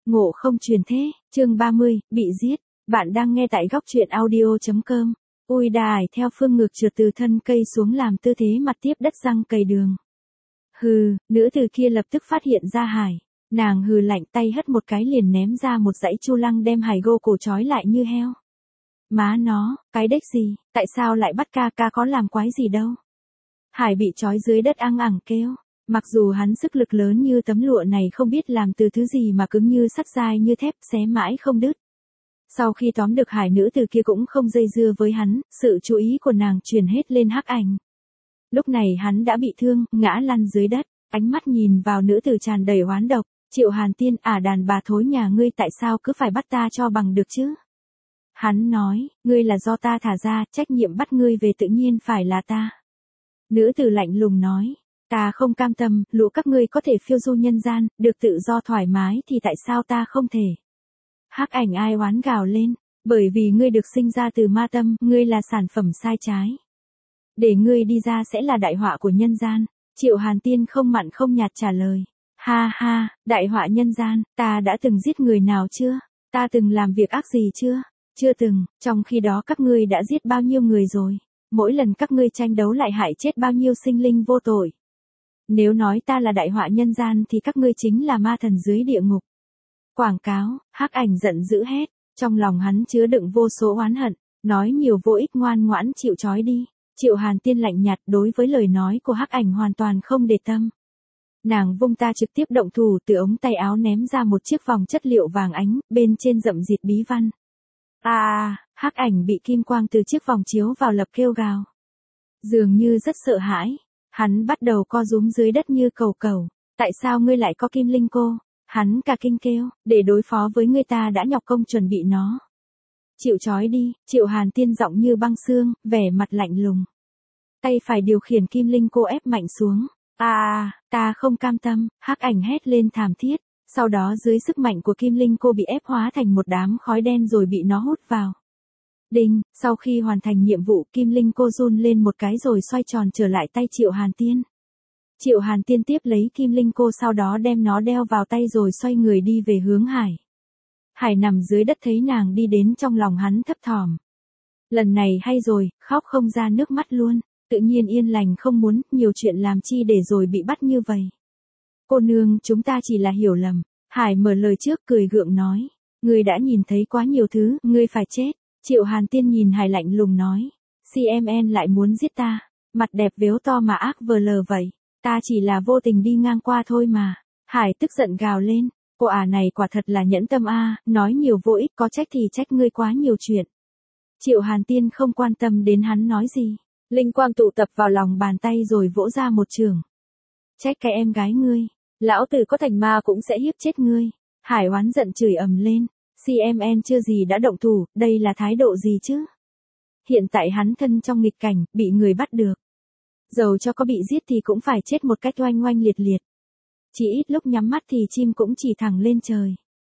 Ngộ không truyền thế, chương 30, bị giết. Bạn đang nghe tại góc truyện audio.com. Ui đài theo Phương Ngược trượt từ thân cây xuống làm tư thế mặt tiếp đất răng cầy đường. Hừ, nữ từ kia lập tức phát hiện ra Hải. Nàng hừ lạnh tay hất một cái liền ném ra một dãy chu lăng đem Hải gô cổ trói lại như heo. Má nó, cái đếch gì, tại sao lại bắt ca ca có làm quái gì đâu. Hải bị trói dưới đất ăng ẳng kêu. Mặc dù hắn sức lực lớn như tấm lụa này không biết làm từ thứ gì mà cứng như sắt dai như thép xé mãi không đứt. Sau khi tóm được Hải, nữ từ kia cũng không dây dưa với hắn, sự chú ý của nàng chuyển hết lên Hắc Ảnh. Lúc này hắn đã bị thương, ngã lăn dưới đất, ánh mắt nhìn vào nữ tử tràn đầy oán độc. Triệu Hàn Tiên, đàn bà thối nhà ngươi tại sao cứ phải bắt ta cho bằng được chứ? Hắn nói, ngươi là do ta thả ra, trách nhiệm bắt ngươi về tự nhiên phải là ta. Nữ tử lạnh lùng nói. Ta không cam tâm, lũ các ngươi có thể phiêu du nhân gian, được tự do thoải mái thì tại sao ta không thể? Hắc Ảnh ai oán gào lên, bởi vì ngươi được sinh ra từ ma tâm, ngươi là sản phẩm sai trái. Để ngươi đi ra sẽ là đại họa của nhân gian. Triệu Hàn Tiên không mặn không nhạt trả lời. Ha ha, đại họa nhân gian, ta đã từng giết người nào chưa? Ta từng làm việc ác gì chưa? Chưa từng, trong khi đó các ngươi đã giết bao nhiêu người rồi? Mỗi lần các ngươi tranh đấu lại hại chết bao nhiêu sinh linh vô tội? Nếu nói ta là đại họa nhân gian thì các ngươi chính là ma thần dưới địa ngục. Quảng cáo, Hắc Ảnh giận dữ hét, trong lòng hắn chứa đựng vô số oán hận, nói nhiều vô ích, ngoan ngoãn chịu trói đi. Triệu Hàn Tiên lạnh nhạt đối với lời nói của Hắc Ảnh hoàn toàn không để tâm. Nàng vung ta trực tiếp động thủ, từ ống tay áo ném ra một chiếc vòng chất liệu vàng ánh, bên trên rậm rịt bí văn. Hắc Ảnh bị kim quang từ chiếc vòng chiếu vào lập kêu gào. Dường như rất sợ hãi. Hắn bắt đầu co rúm dưới đất như cầu cầu. Tại sao ngươi lại có kim linh cô? Hắn cả kinh kêu, để đối phó với ngươi ta đã nhọc công chuẩn bị nó. Chịu trói đi, Triệu Hàn Tiên giọng như băng xương, vẻ mặt lạnh lùng. Tay phải điều khiển kim linh cô ép mạnh xuống. Ta không cam tâm, Hắc Ảnh hét lên thảm thiết. Sau đó dưới sức mạnh của kim linh cô bị ép hóa thành một đám khói đen rồi bị nó hút vào. Đinh, sau khi hoàn thành nhiệm vụ, kim linh cô run lên một cái rồi xoay tròn trở lại tay Triệu Hàn Tiên. Triệu Hàn Tiên tiếp lấy kim linh cô, sau đó đem nó đeo vào tay rồi xoay người đi về hướng Hải. Hải nằm dưới đất thấy nàng đi đến, trong lòng hắn thấp thỏm. Lần này hay rồi, khóc không ra nước mắt luôn, tự nhiên yên lành không muốn nhiều chuyện làm chi để rồi bị bắt như vậy. Cô nương, chúng ta chỉ là hiểu lầm. Hải mở lời trước, cười gượng nói. Ngươi đã nhìn thấy quá nhiều thứ, ngươi phải chết. Triệu Hàn Tiên nhìn Hải lạnh lùng nói. CMN lại muốn giết ta. Mặt đẹp véo to mà ác vờ lờ vậy. Ta chỉ là vô tình đi ngang qua thôi mà. Hải tức giận gào lên. Cô này quả thật là nhẫn tâm nói nhiều vô ích, có trách thì trách ngươi quá nhiều chuyện. Triệu Hàn Tiên không quan tâm đến hắn nói gì. Linh quang tụ tập vào lòng bàn tay rồi vỗ ra một chưởng. Trách cái em gái ngươi. Lão tử có thành ma cũng sẽ hiếp chết ngươi. Hải oán giận chửi ầm lên. CMN chưa gì đã động thủ, đây là thái độ gì chứ? Hiện tại hắn thân trong nghịch cảnh, bị người bắt được. Dầu cho có bị giết thì cũng phải chết một cách oanh oanh liệt liệt. Chỉ ít lúc nhắm mắt thì chim cũng chỉ thẳng lên trời.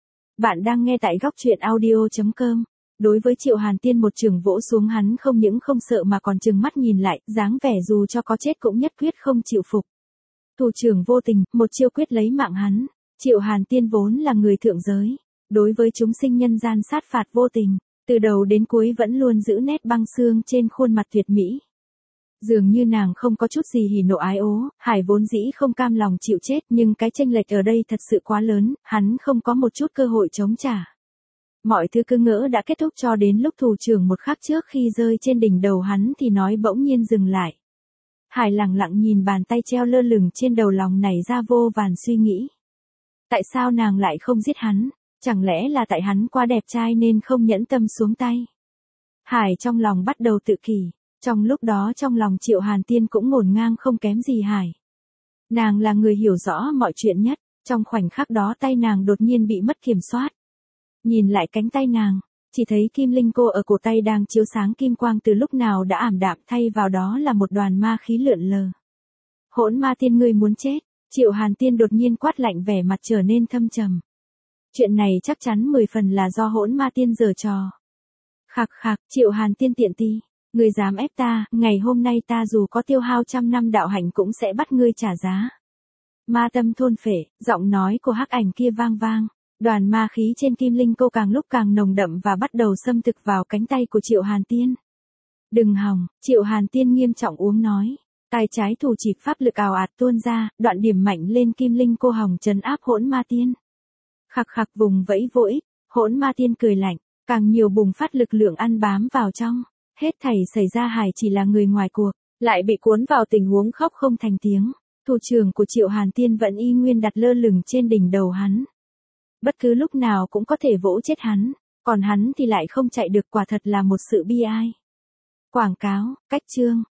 Bạn đang nghe tại góc truyện audio.com. Đối với Triệu Hàn Tiên một chưởng vỗ xuống, hắn không những không sợ mà còn trừng mắt nhìn lại, dáng vẻ dù cho có chết cũng nhất quyết không chịu phục. Thủ trưởng vô tình, một chiêu quyết lấy mạng hắn. Triệu Hàn Tiên vốn là người thượng giới. Đối với chúng sinh nhân gian sát phạt vô tình, từ đầu đến cuối vẫn luôn giữ nét băng xương trên khuôn mặt tuyệt mỹ. Dường như nàng không có chút gì hỉ nộ ái ố. Hải vốn dĩ không cam lòng chịu chết, nhưng cái chênh lệch ở đây thật sự quá lớn, hắn không có một chút cơ hội chống trả. Mọi thứ cứ ngỡ đã kết thúc cho đến lúc thủ trưởng một khắc trước khi rơi trên đỉnh đầu hắn thì nói bỗng nhiên dừng lại. Hải lặng lặng nhìn bàn tay treo lơ lửng trên đầu, lòng nảy ra vô vàn suy nghĩ. Tại sao nàng lại không giết hắn? Chẳng lẽ là tại hắn quá đẹp trai nên không nhẫn tâm xuống tay? Hải trong lòng bắt đầu tự kỷ. Trong lúc đó trong lòng Triệu Hàn Tiên cũng ngổn ngang không kém gì Hải. Nàng là người hiểu rõ mọi chuyện nhất. Trong khoảnh khắc đó tay nàng đột nhiên bị mất kiểm soát. Nhìn lại cánh tay nàng, chỉ thấy kim linh cô ở cổ tay đang chiếu sáng kim quang từ lúc nào đã ảm đạm, thay vào đó là một đoàn ma khí lượn lờ. Hỗn ma tiên, ngươi muốn chết? Triệu Hàn Tiên đột nhiên quát lạnh, vẻ mặt trở nên thâm trầm. Chuyện này chắc chắn 10 phần là do hỗn ma tiên giở trò. Khạc khạc, Triệu Hàn Tiên tiện ti. Ngươi dám ép ta, ngày hôm nay ta dù có tiêu hao 100 năm đạo hạnh cũng sẽ bắt ngươi trả giá. Ma tâm thôn phệ, giọng nói của Hắc Ảnh kia vang vang. Đoàn ma khí trên kim linh cô càng lúc càng nồng đậm và bắt đầu xâm thực vào cánh tay của Triệu Hàn Tiên. Đừng hòng, Triệu Hàn Tiên nghiêm trọng uống nói. Tay trái thủ chỉ pháp lực ào ạt tuôn ra, đoạn điểm mạnh lên kim linh cô hồng trấn áp hỗn ma tiên. Khặc khặc vùng vẫy vô ích, hỗn ma tiên cười lạnh, càng nhiều bùng phát lực lượng ăn bám vào trong. Hết thảy xảy ra Hải chỉ là người ngoài cuộc, lại bị cuốn vào tình huống khóc không thành tiếng. Thủ trưởng của Triệu Hàn Tiên vẫn y nguyên đặt lơ lửng trên đỉnh đầu hắn. Bất cứ lúc nào cũng có thể vỗ chết hắn, còn hắn thì lại không chạy được, quả thật là một sự bi ai. Quảng cáo, cách chương.